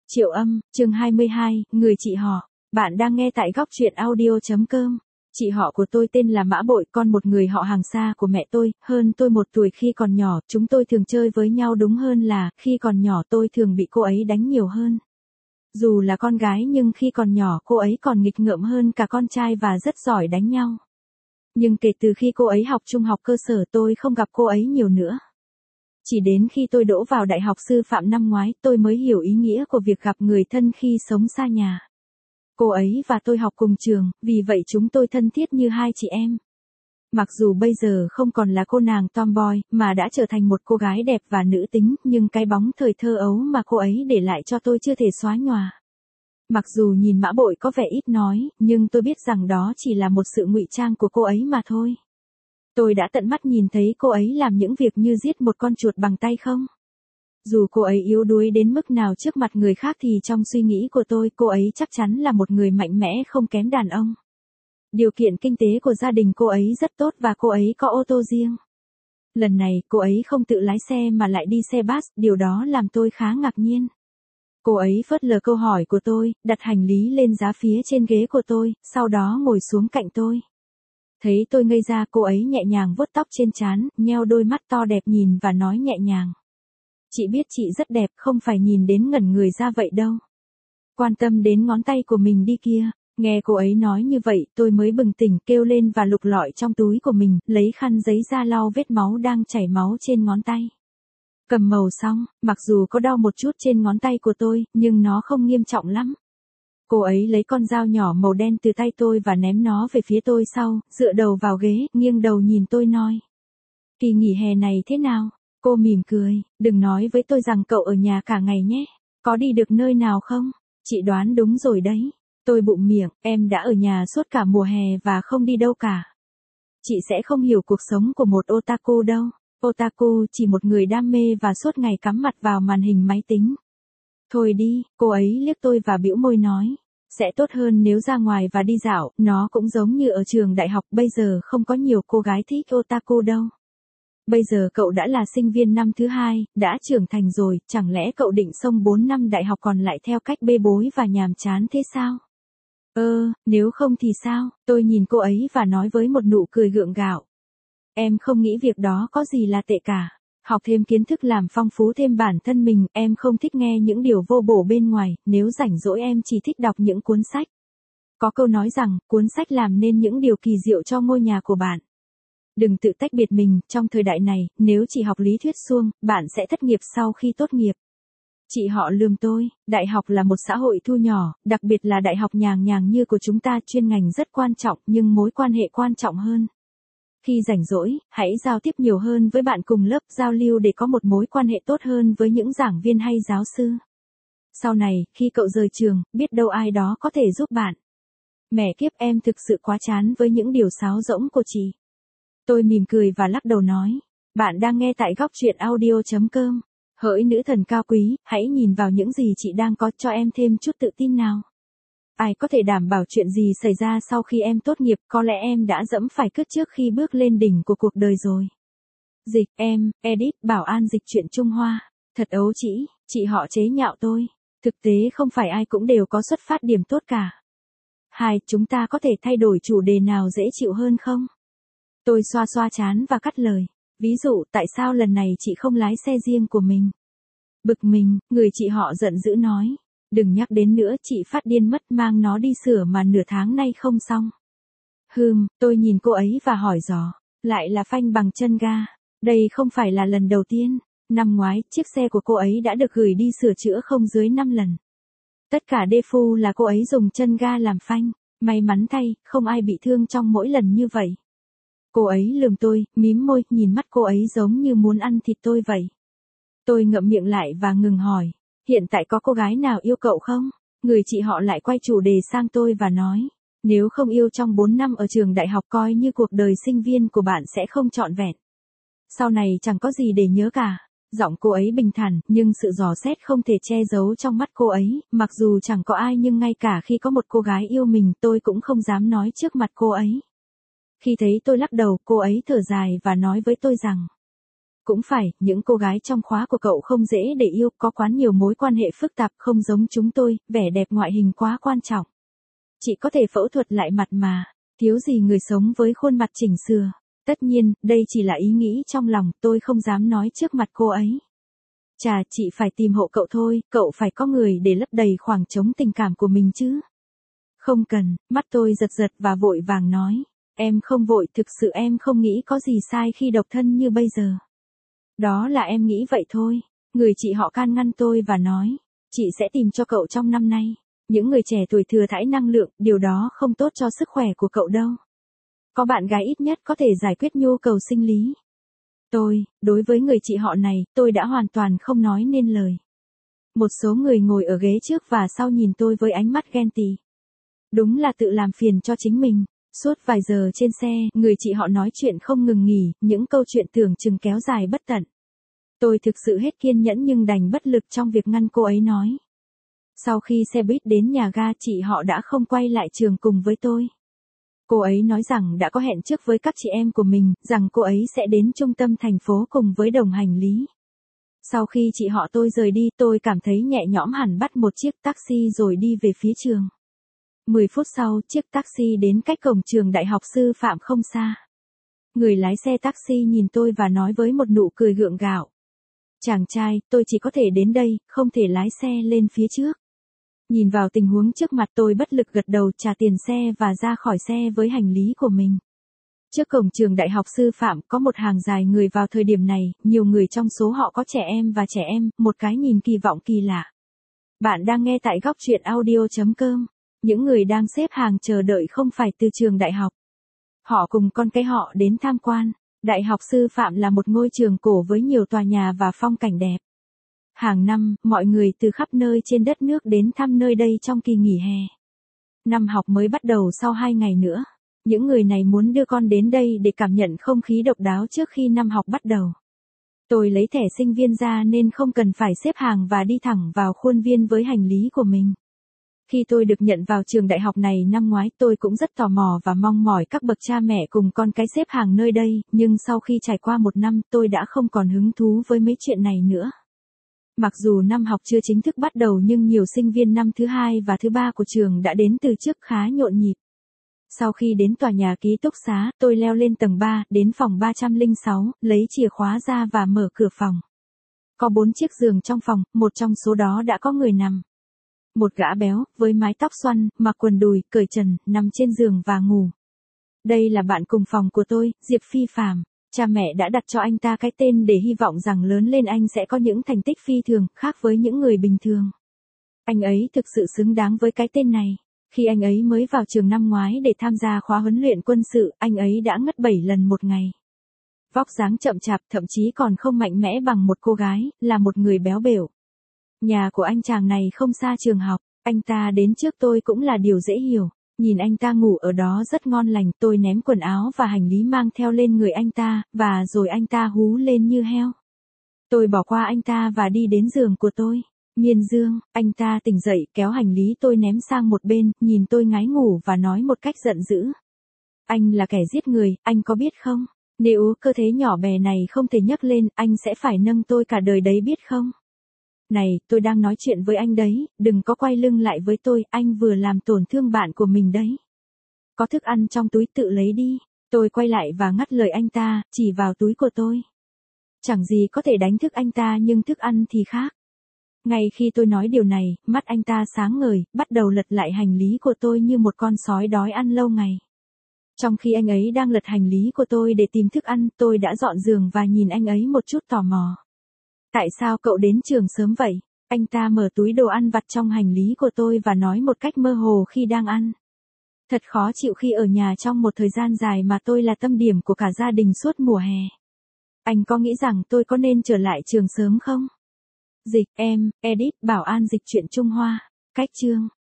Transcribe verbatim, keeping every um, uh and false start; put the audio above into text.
Triệu Âm, chương hai mươi hai, người chị họ. Bạn đang nghe tại góc truyện audio.com. Chị họ của tôi tên là Mã Bội, con một người họ hàng xa của mẹ tôi, hơn tôi một tuổi. Khi còn nhỏ, chúng tôi thường chơi với nhau, đúng hơn là, khi còn nhỏ tôi thường bị cô ấy đánh nhiều hơn. Dù là con gái nhưng khi còn nhỏ cô ấy còn nghịch ngợm hơn cả con trai và rất giỏi đánh nhau. Nhưng kể từ khi cô ấy học trung học cơ sở tôi không gặp cô ấy nhiều nữa. Chỉ đến khi tôi đỗ vào đại học sư phạm năm ngoái tôi mới hiểu ý nghĩa của việc gặp người thân khi sống xa nhà. Cô ấy và tôi học cùng trường, vì vậy chúng tôi thân thiết như hai chị em. Mặc dù bây giờ không còn là cô nàng tomboy, mà đã trở thành một cô gái đẹp và nữ tính, nhưng cái bóng thời thơ ấu mà cô ấy để lại cho tôi chưa thể xóa nhòa. Mặc dù nhìn Mã Bội có vẻ ít nói, nhưng tôi biết rằng đó chỉ là một sự ngụy trang của cô ấy mà thôi. Tôi đã tận mắt nhìn thấy cô ấy làm những việc như giết một con chuột bằng tay không? Dù cô ấy yếu đuối đến mức nào trước mặt người khác thì trong suy nghĩ của tôi cô ấy chắc chắn là một người mạnh mẽ không kém đàn ông. Điều kiện kinh tế của gia đình cô ấy rất tốt và cô ấy có ô tô riêng. Lần này cô ấy không tự lái xe mà lại đi xe bus, điều đó làm tôi khá ngạc nhiên. Cô ấy phớt lờ câu hỏi của tôi, đặt hành lý lên giá phía trên ghế của tôi, sau đó ngồi xuống cạnh tôi. Thấy tôi ngây ra cô ấy nhẹ nhàng vuốt tóc trên trán, nheo đôi mắt to đẹp nhìn và nói nhẹ nhàng. Chị biết chị rất đẹp, không phải nhìn đến ngẩn người ra vậy đâu. Quan tâm đến ngón tay của mình đi kia. Nghe cô ấy nói như vậy tôi mới bừng tỉnh kêu lên và lục lọi trong túi của mình, lấy khăn giấy ra lau vết máu đang chảy máu trên ngón tay. Cầm màu xong, mặc dù có đau một chút trên ngón tay của tôi, nhưng nó không nghiêm trọng lắm. Cô ấy lấy con dao nhỏ màu đen từ tay tôi và ném nó về phía tôi sau, dựa đầu vào ghế, nghiêng đầu nhìn tôi nói. Kỳ nghỉ hè này thế nào? Cô mỉm cười, đừng nói với tôi rằng cậu ở nhà cả ngày nhé. Có đi được nơi nào không? Chị đoán đúng rồi đấy. Tôi bụm miệng, em đã ở nhà suốt cả mùa hè và không đi đâu cả. Chị sẽ không hiểu cuộc sống của một otaku đâu. Otaku chỉ một người đam mê và suốt ngày cắm mặt vào màn hình máy tính. Thôi đi, cô ấy liếc tôi và bĩu môi nói. Sẽ tốt hơn nếu ra ngoài và đi dạo, nó cũng giống như ở trường đại học, bây giờ không có nhiều cô gái thích otaku đâu. Bây giờ cậu đã là sinh viên năm thứ hai, đã trưởng thành rồi, chẳng lẽ cậu định xông bốn năm đại học còn lại theo cách bê bối và nhàm chán thế sao? Ơ, nếu không thì sao? Tôi nhìn cô ấy và nói với một nụ cười gượng gạo. Em không nghĩ việc đó có gì là tệ cả. Học thêm kiến thức làm phong phú thêm bản thân mình, em không thích nghe những điều vô bổ bên ngoài, nếu rảnh rỗi em chỉ thích đọc những cuốn sách. Có câu nói rằng, cuốn sách làm nên những điều kỳ diệu cho ngôi nhà của bạn. Đừng tự tách biệt mình, trong thời đại này, nếu chỉ học lý thuyết suông, bạn sẽ thất nghiệp sau khi tốt nghiệp. Chị họ lườm tôi, đại học là một xã hội thu nhỏ, đặc biệt là đại học nhàng nhàng như của chúng ta, chuyên ngành rất quan trọng nhưng mối quan hệ quan trọng hơn. Khi rảnh rỗi, hãy giao tiếp nhiều hơn với bạn cùng lớp, giao lưu để có một mối quan hệ tốt hơn với những giảng viên hay giáo sư. Sau này, khi cậu rời trường, biết đâu ai đó có thể giúp bạn. Mẹ kiếp, em thực sự quá chán với những điều sáo rỗng của chị. Tôi mỉm cười và lắc đầu nói, bạn đang nghe tại góc truyện audio.com. Hỡi nữ thần cao quý, hãy nhìn vào những gì chị đang có, cho em thêm chút tự tin nào. Ai có thể đảm bảo chuyện gì xảy ra sau khi em tốt nghiệp, có lẽ em đã dẫm phải cất trước khi bước lên đỉnh của cuộc đời rồi. Dịch, em, edit, bảo an dịch truyện Trung Hoa. Thật ấu trĩ, chị họ chế nhạo tôi. Thực tế không phải ai cũng đều có xuất phát điểm tốt cả. Hai, chúng ta có thể thay đổi chủ đề nào dễ chịu hơn không? Tôi xoa xoa trán và cắt lời. Ví dụ, tại sao lần này chị không lái xe riêng của mình? Bực mình, người chị họ giận dữ nói. Đừng nhắc đến nữa, chị phát điên mất, mang nó đi sửa mà nửa tháng nay không xong. Hừm, tôi nhìn cô ấy và hỏi dò. Lại là phanh bằng chân ga. Đây không phải là lần đầu tiên. Năm ngoái, chiếc xe của cô ấy đã được gửi đi sửa chữa không dưới năm lần. Tất cả defu là cô ấy dùng chân ga làm phanh. May mắn thay, không ai bị thương trong mỗi lần như vậy. Cô ấy lườm tôi, mím môi, nhìn mắt cô ấy giống như muốn ăn thịt tôi vậy. Tôi ngậm miệng lại và ngừng hỏi. Hiện tại có cô gái nào yêu cậu không? Người chị họ lại quay chủ đề sang tôi và nói. Nếu không yêu trong bốn năm ở trường đại học coi như cuộc đời sinh viên của bạn sẽ không trọn vẹn. Sau này chẳng có gì để nhớ cả. Giọng cô ấy bình thản, nhưng sự dò xét không thể che giấu trong mắt cô ấy. Mặc dù chẳng có ai nhưng ngay cả khi có một cô gái yêu mình tôi cũng không dám nói trước mặt cô ấy. Khi thấy tôi lắc đầu, cô ấy thở dài và nói với tôi rằng. Cũng phải, những cô gái trong khóa của cậu không dễ để yêu, có quá nhiều mối quan hệ phức tạp, không giống chúng tôi, vẻ đẹp ngoại hình quá quan trọng. Chị có thể phẫu thuật lại mặt mà, thiếu gì người sống với khuôn mặt chỉnh sửa. Tất nhiên, đây chỉ là ý nghĩ trong lòng, tôi không dám nói trước mặt cô ấy. Chà, chị phải tìm hộ cậu thôi, cậu phải có người để lấp đầy khoảng trống tình cảm của mình chứ. Không cần, mắt tôi giật giật và vội vàng nói. Em không vội, thực sự em không nghĩ có gì sai khi độc thân như bây giờ. Đó là em nghĩ vậy thôi. Người chị họ can ngăn tôi và nói. Chị sẽ tìm cho cậu trong năm nay. Những người trẻ tuổi thừa thãi năng lượng, điều đó không tốt cho sức khỏe của cậu đâu. Có bạn gái ít nhất có thể giải quyết nhu cầu sinh lý. Tôi, đối với người chị họ này, tôi đã hoàn toàn không nói nên lời. Một số người ngồi ở ghế trước và sau nhìn tôi với ánh mắt ghen tị. Đúng là tự làm phiền cho chính mình. Suốt vài giờ trên xe, người chị họ nói chuyện không ngừng nghỉ, những câu chuyện tưởng chừng kéo dài bất tận. Tôi thực sự hết kiên nhẫn nhưng đành bất lực trong việc ngăn cô ấy nói. Sau khi xe buýt đến nhà ga, chị họ đã không quay lại trường cùng với tôi. Cô ấy nói rằng đã có hẹn trước với các chị em của mình, rằng cô ấy sẽ đến trung tâm thành phố cùng với đồng hành lý. Sau khi chị họ tôi rời đi, tôi cảm thấy nhẹ nhõm hẳn, bắt một chiếc taxi rồi đi về phía trường. Mười phút sau, chiếc taxi đến cách cổng trường Đại học Sư phạm không xa. Người lái xe taxi nhìn tôi và nói với một nụ cười gượng gạo. Chàng trai, tôi chỉ có thể đến đây, không thể lái xe lên phía trước. Nhìn vào tình huống trước mặt, tôi bất lực gật đầu, trả tiền xe và ra khỏi xe với hành lý của mình. Trước cổng trường Đại học Sư phạm có một hàng dài người vào thời điểm này, nhiều người trong số họ có trẻ em và trẻ em, một cái nhìn kỳ vọng kỳ lạ. Bạn đang nghe tại góc truyện audio chấm com. Những người đang xếp hàng chờ đợi không phải từ trường đại học. Họ cùng con cái họ đến tham quan. Đại học Sư phạm là một ngôi trường cổ với nhiều tòa nhà và phong cảnh đẹp. Hàng năm, mọi người từ khắp nơi trên đất nước đến thăm nơi đây trong kỳ nghỉ hè. Năm học mới bắt đầu sau hai ngày nữa. Những người này muốn đưa con đến đây để cảm nhận không khí độc đáo trước khi năm học bắt đầu. Tôi lấy thẻ sinh viên ra nên không cần phải xếp hàng và đi thẳng vào khuôn viên với hành lý của mình. Khi tôi được nhận vào trường đại học này năm ngoái, tôi cũng rất tò mò và mong mỏi các bậc cha mẹ cùng con cái xếp hàng nơi đây, nhưng sau khi trải qua một năm, tôi đã không còn hứng thú với mấy chuyện này nữa. Mặc dù năm học chưa chính thức bắt đầu nhưng nhiều sinh viên năm thứ hai và thứ ba của trường đã đến từ trước, khá nhộn nhịp. Sau khi đến tòa nhà ký túc xá, tôi leo lên tầng ba, đến phòng ba không sáu, lấy chìa khóa ra và mở cửa phòng. Có bốn chiếc giường trong phòng, một trong số đó đã có người nằm. Một gã béo, với mái tóc xoăn, mặc quần đùi, cởi trần, nằm trên giường và ngủ. Đây là bạn cùng phòng của tôi, Diệp Phi Phạm. Cha mẹ đã đặt cho anh ta cái tên để hy vọng rằng lớn lên anh sẽ có những thành tích phi thường, khác với những người bình thường. Anh ấy thực sự xứng đáng với cái tên này. Khi anh ấy mới vào trường năm ngoái để tham gia khóa huấn luyện quân sự, anh ấy đã ngất bảy lần một ngày. Vóc dáng chậm chạp, thậm chí còn không mạnh mẽ bằng một cô gái, là một người béo bểu. Nhà của anh chàng này không xa trường học, anh ta đến trước tôi cũng là điều dễ hiểu. Nhìn anh ta ngủ ở đó rất ngon lành, tôi ném quần áo và hành lý mang theo lên người anh ta, và rồi anh ta hú lên như heo. Tôi bỏ qua anh ta và đi đến giường của tôi. Miên Dương, anh ta tỉnh dậy, kéo hành lý tôi ném sang một bên, nhìn tôi ngái ngủ và nói một cách giận dữ. Anh là kẻ giết người, anh có biết không? Nếu cơ thể nhỏ bé này không thể nhấc lên, anh sẽ phải nâng tôi cả đời đấy biết không? Này, tôi đang nói chuyện với anh đấy, đừng có quay lưng lại với tôi, anh vừa làm tổn thương bạn của mình đấy. Có thức ăn trong túi, tự lấy đi. Tôi quay lại và ngắt lời anh ta, chỉ vào túi của tôi. Chẳng gì có thể đánh thức anh ta nhưng thức ăn thì khác. Ngay khi tôi nói điều này, mắt anh ta sáng ngời, bắt đầu lật lại hành lý của tôi như một con sói đói ăn lâu ngày. Trong khi anh ấy đang lật hành lý của tôi để tìm thức ăn, tôi đã dọn giường và nhìn anh ấy một chút tò mò. Tại sao cậu đến trường sớm vậy? Anh ta mở túi đồ ăn vặt trong hành lý của tôi và nói một cách mơ hồ khi đang ăn. Thật khó chịu khi ở nhà trong một thời gian dài mà tôi là tâm điểm của cả gia đình suốt mùa hè. Anh có nghĩ rằng tôi có nên trở lại trường sớm không? Dịch, em, edit, Bảo An dịch truyện Trung Hoa. Cách chương.